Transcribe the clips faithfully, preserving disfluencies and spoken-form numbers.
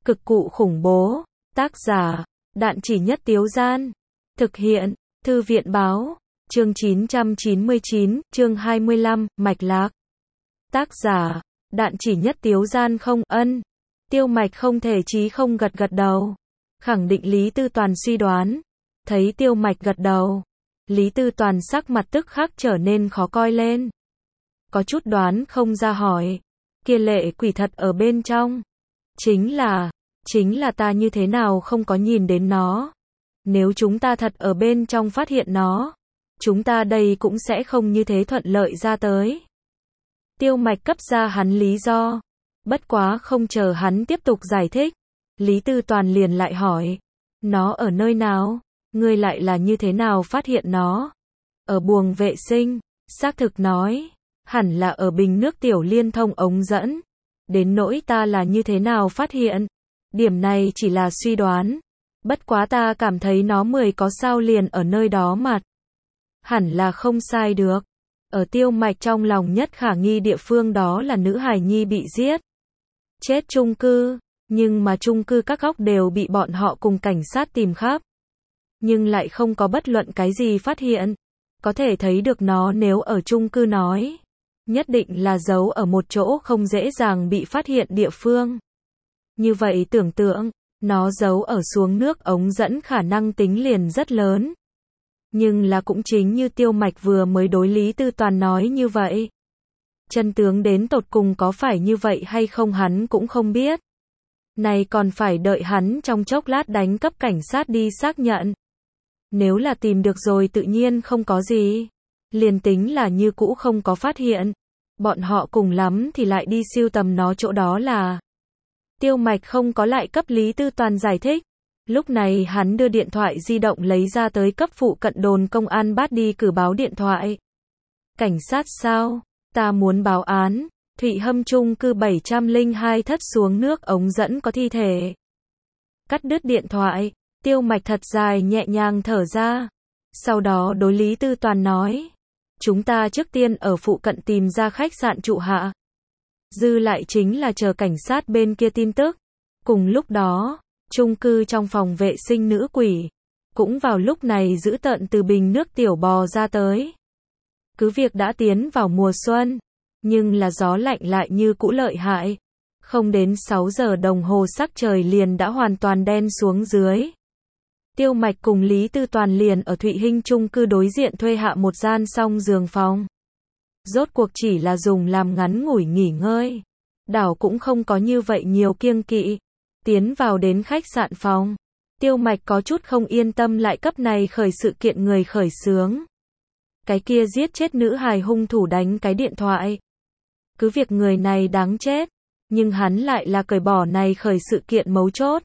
Cực cụ khủng bố. Tác giả, Đạn Chỉ Nhất Tiếu Gian. Thực hiện, Thư viện Báo. Chương chín trăm chín mươi chín, chương hai mươi lăm, mạch lạc. Tác giả, Đạn Chỉ Nhất Tiếu Gian. Không, ân. Tiêu Mạch không thể chí không gật gật đầu. Khẳng định Lý Tư Toàn suy đoán. Thấy Tiêu Mạch gật đầu, Lý Tư Toàn sắc mặt tức khắc trở nên khó coi lên. Có chút đoán không ra hỏi. Kia lệ quỷ thật ở bên trong. Chính là, chính là ta như thế nào không có nhìn đến nó. Nếu chúng ta thật ở bên trong phát hiện nó, chúng ta đây cũng sẽ không như thế thuận lợi ra tới. Tiêu Mạch cấp ra hắn lý do. Bất quá không chờ hắn tiếp tục giải thích, Lý Tư Toàn liền lại hỏi. Nó ở nơi nào? Ngươi lại là như thế nào phát hiện nó? Ở buồng vệ sinh. Xác thực nói, hẳn là ở bình nước tiểu liên thông ống dẫn. Đến nỗi ta là như thế nào phát hiện? Điểm này chỉ là suy đoán. Bất quá ta cảm thấy nó mười có sao liền ở nơi đó mặt. Hẳn là không sai được. Ở Tiêu Mạch trong lòng nhất khả nghi địa phương đó là nữ hài nhi bị giết. Chết chung cư, nhưng mà chung cư các góc đều bị bọn họ cùng cảnh sát tìm khắp. Nhưng lại không có bất luận cái gì phát hiện. Có thể thấy được nó nếu ở chung cư nói, nhất định là giấu ở một chỗ không dễ dàng bị phát hiện địa phương. Như vậy tưởng tượng, nó giấu ở xuống nước ống dẫn khả năng tính liền rất lớn. Nhưng là cũng chính như Tiêu Mạch vừa mới đối Lý Tư Toàn nói như vậy. Chân tướng đến tột cùng có phải như vậy hay không hắn cũng không biết. Này còn phải đợi hắn trong chốc lát đánh cấp cảnh sát đi xác nhận. Nếu là tìm được rồi tự nhiên không có gì. Liền tính là như cũ không có phát hiện. Bọn họ cùng lắm thì lại đi siêu tầm nó chỗ đó là. Tiêu Mạch không có lại cấp Lý Tư Toàn giải thích. Lúc này hắn đưa điện thoại di động lấy ra tới cấp phụ cận đồn công an bắt đi cử báo điện thoại. Cảnh sát sao? Ta muốn báo án. Thụy Hâm chung cư bảy trăm lẻ hai thất xuống nước ống dẫn có thi thể. Cắt đứt điện thoại, Tiêu Mạch thật dài nhẹ nhàng thở ra. Sau đó đối Lý Tư Toàn nói. Chúng ta trước tiên ở phụ cận tìm ra khách sạn trụ hạ. Dư lại chính là chờ cảnh sát bên kia tin tức. Cùng lúc đó, chung cư trong phòng vệ sinh nữ quỷ. Cũng vào lúc này giữ tợn từ bình nước tiểu bò ra tới. Cứ việc đã tiến vào mùa xuân. Nhưng là gió lạnh lại như cũ lợi hại. Không đến sáu giờ đồng hồ sắc trời liền đã hoàn toàn đen xuống dưới. Tiêu Mạch cùng Lý Tư Toàn liền ở Thụy Hinh chung cư đối diện thuê hạ một gian song giường phòng. Rốt cuộc chỉ là dùng làm ngắn ngủi nghỉ ngơi. Đảo cũng không có như vậy nhiều kiêng kỵ. Tiến vào đến khách sạn phòng. Tiêu Mạch có chút không yên tâm lại cấp này khởi sự kiện người khởi xướng. Cái kia giết chết nữ hài hung thủ đánh cái điện thoại. Cứ việc người này đáng chết. Nhưng hắn lại là cởi bỏ này khởi sự kiện mấu chốt.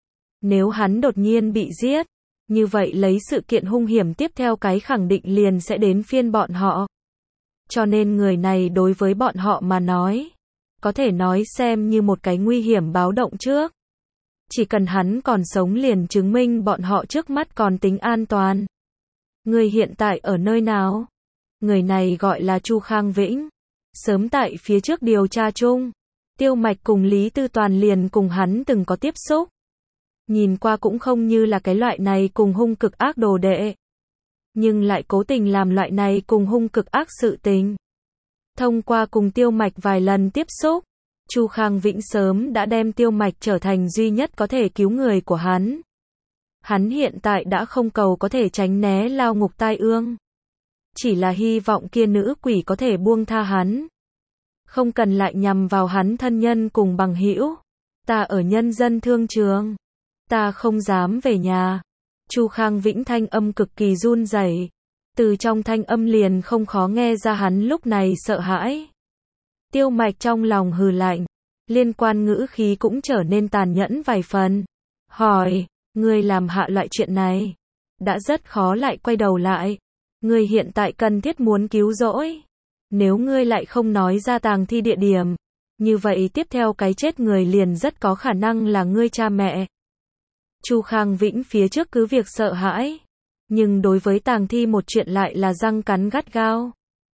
Nếu hắn đột nhiên bị giết, như vậy lấy sự kiện hung hiểm tiếp theo cái khẳng định liền sẽ đến phiên bọn họ. Cho nên người này đối với bọn họ mà nói, có thể nói xem như một cái nguy hiểm báo động trước. Chỉ cần hắn còn sống liền chứng minh bọn họ trước mắt còn tính an toàn. Người hiện tại ở nơi nào? Người này gọi là Chu Khang Vĩnh. Sớm tại phía trước điều tra chung, Tiêu Mạch cùng Lý Tư Toàn liền cùng hắn từng có tiếp xúc. Nhìn qua cũng không như là cái loại này cùng hung cực ác đồ đệ. Nhưng lại cố tình làm loại này cùng hung cực ác sự tình. Thông qua cùng Tiêu Mạch vài lần tiếp xúc, Chu Khang Vĩnh sớm đã đem Tiêu Mạch trở thành duy nhất có thể cứu người của hắn. Hắn hiện tại đã không cầu có thể tránh né lao ngục tai ương. Chỉ là hy vọng kia nữ quỷ có thể buông tha hắn. Không cần lại nhằm vào hắn thân nhân cùng bằng hữu. Ta ở nhân dân thương trường. Ta không dám về nhà. Chu Khang Vĩnh thanh âm cực kỳ run rẩy. Từ trong thanh âm liền không khó nghe ra hắn lúc này sợ hãi. Tiêu Mạch trong lòng hừ lạnh. Liên quan ngữ khí cũng trở nên tàn nhẫn vài phần. Hỏi, ngươi làm hạ loại chuyện này. Đã rất khó lại quay đầu lại. Ngươi hiện tại cần thiết muốn cứu rỗi. Nếu ngươi lại không nói ra tàng thi địa điểm. Như vậy tiếp theo cái chết người liền rất có khả năng là ngươi cha mẹ. Chu Khang Vĩnh phía trước cứ việc sợ hãi. Nhưng đối với tàng thi một chuyện lại là răng cắn gắt gao.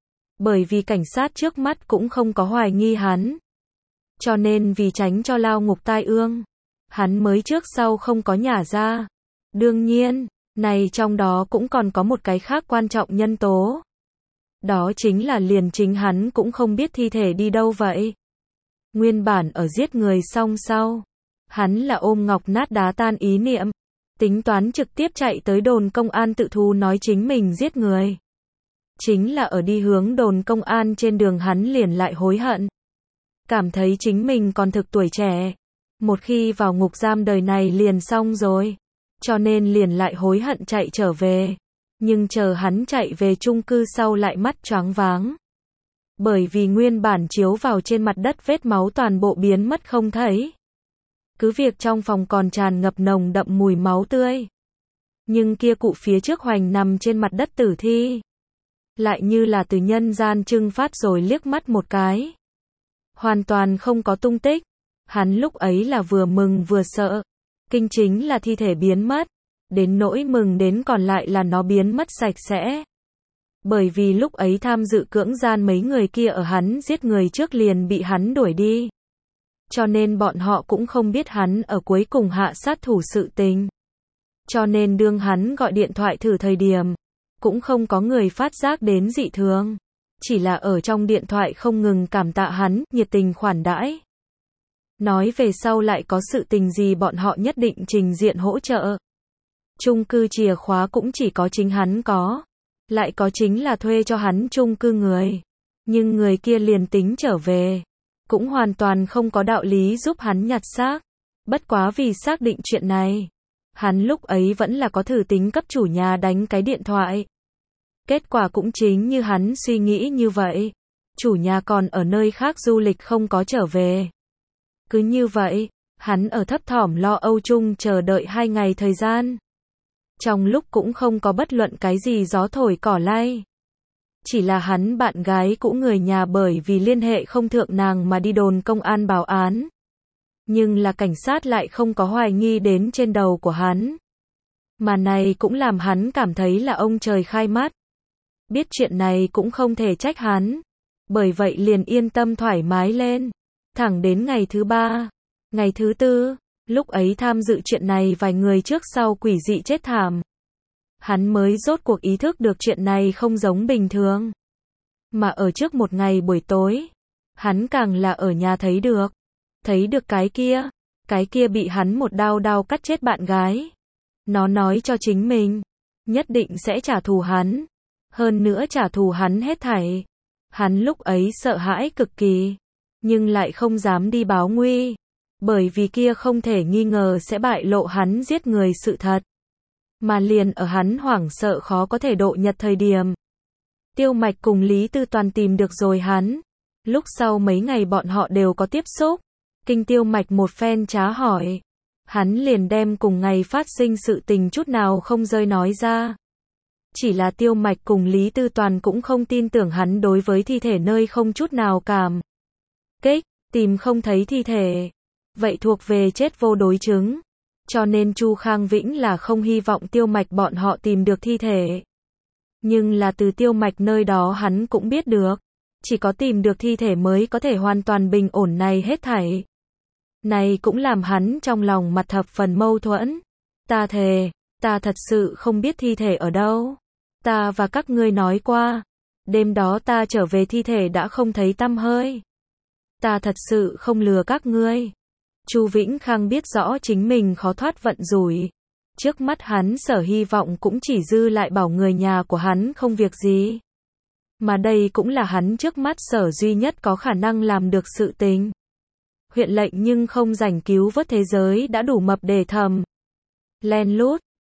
Bởi vì cảnh sát trước mắt cũng không có hoài nghi hắn. Cho nên vì tránh cho lao ngục tai ương. hắn mới trước sau không có nhả ra. Đương nhiên, này trong đó cũng còn có một cái khác quan trọng nhân tố. Đó chính là liền chính hắn cũng không biết thi thể đi đâu vậy. Nguyên bản ở giết người xong sau, hắn là ôm ngọc nát đá tan ý niệm, tính toán trực tiếp chạy tới đồn công an tự thú nói chính mình giết người. Chính là ở đi hướng đồn công an trên đường hắn liền lại hối hận. Cảm thấy chính mình còn thực tuổi trẻ. Một khi vào ngục giam đời này liền xong rồi. Cho nên liền lại hối hận chạy trở về. Nhưng chờ hắn chạy về chung cư sau lại mắt choáng váng. Bởi vì nguyên bản chiếu vào trên mặt đất vết máu toàn bộ biến mất không thấy. Cứ việc trong phòng còn tràn ngập nồng đậm mùi máu tươi. Nhưng kia cụ phía trước hoành nằm trên mặt đất tử thi. Lại như là từ nhân gian trưng phát rồi liếc mắt một cái. Hoàn toàn không có tung tích. Hắn lúc ấy là vừa mừng vừa sợ. Kinh chính là thi thể biến mất. Đến nỗi mừng đến còn lại là nó biến mất sạch sẽ. Bởi vì lúc ấy tham dự cưỡng gian mấy người kia ở hắn giết người trước liền bị hắn đuổi đi. Cho nên bọn họ cũng không biết hắn ở cuối cùng hạ sát thủ sự tình. Cho nên đương hắn gọi điện thoại thử thời điểm, cũng không có người phát giác đến dị thường. Chỉ là ở trong điện thoại không ngừng cảm tạ hắn, nhiệt tình khoản đãi. Nói về sau lại có sự tình gì bọn họ nhất định trình diện hỗ trợ. Chung cư chìa khóa cũng chỉ có chính hắn có. Lại có chính là thuê cho hắn chung cư người. Nhưng người kia liền tính trở về. Cũng hoàn toàn không có đạo lý giúp hắn nhặt xác. Bất quá vì xác định chuyện này. Hắn lúc ấy vẫn là có thử tính cấp chủ nhà đánh cái điện thoại. Kết quả cũng chính như hắn suy nghĩ như vậy. Chủ nhà còn ở nơi khác du lịch không có trở về. Cứ như vậy, hắn ở thấp thỏm lo âu chung chờ đợi hai ngày thời gian. Trong lúc cũng không có bất luận cái gì gió thổi cỏ lay. Chỉ là hắn bạn gái cũ người nhà bởi vì liên hệ không thượng nàng mà đi đồn công an báo án. Nhưng là cảnh sát lại không có hoài nghi đến trên đầu của hắn. Mà này cũng làm hắn cảm thấy là ông trời khai mắt. Biết chuyện này cũng không thể trách hắn. Bởi vậy liền yên tâm thoải mái lên. Thẳng đến ngày thứ ba, ngày thứ tư, lúc ấy tham dự chuyện này vài người trước sau quỷ dị chết thảm. Hắn mới rốt cuộc ý thức được chuyện này không giống bình thường. Mà ở trước một ngày buổi tối, hắn càng là ở nhà thấy được. Thấy được cái kia, cái kia bị hắn một đao đao cắt chết bạn gái. Nó nói cho chính mình, nhất định sẽ trả thù hắn. Hơn nữa trả thù hắn hết thảy. Hắn lúc ấy sợ hãi cực kỳ. Nhưng lại không dám đi báo nguy. Bởi vì kia không thể nghi ngờ sẽ bại lộ hắn giết người sự thật. Mà liền ở hắn hoảng sợ khó có thể độ nhật thời điểm. Tiêu Mạch cùng Lý Tư Toàn tìm được rồi hắn. Lúc sau mấy ngày bọn họ đều có tiếp xúc. Kinh Tiêu Mạch một phen trá hỏi. Hắn liền đem cùng ngày phát sinh sự tình chút nào không rơi nói ra. Chỉ là Tiêu Mạch cùng Lý Tư Toàn cũng không tin tưởng hắn đối với thi thể nơi không chút nào cảm kích, tìm không thấy thi thể. Vậy thuộc về chết vô đối chứng. Cho nên Chu Khang Vĩnh là không hy vọng Tiêu Mạch bọn họ tìm được thi thể. Nhưng là từ Tiêu Mạch nơi đó hắn cũng biết được. Chỉ có tìm được thi thể mới có thể hoàn toàn bình ổn này hết thảy. Này cũng làm hắn trong lòng mặt thập phần mâu thuẫn. Ta thề, ta thật sự không biết thi thể ở đâu. Ta và các ngươi nói qua. Đêm đó ta trở về thi thể đã không thấy tăm hơi. Ta thật sự không lừa các ngươi. Chu Vĩnh Khang biết rõ chính mình khó thoát vận rủi. Trước mắt hắn sở hy vọng cũng chỉ dư lại bảo người nhà của hắn không việc gì. Mà đây cũng là hắn trước mắt sở duy nhất có khả năng làm được sự tình. Huyện lệnh nhưng không rảnh cứu vớt thế giới đã đủ mập để thầm. Len lút,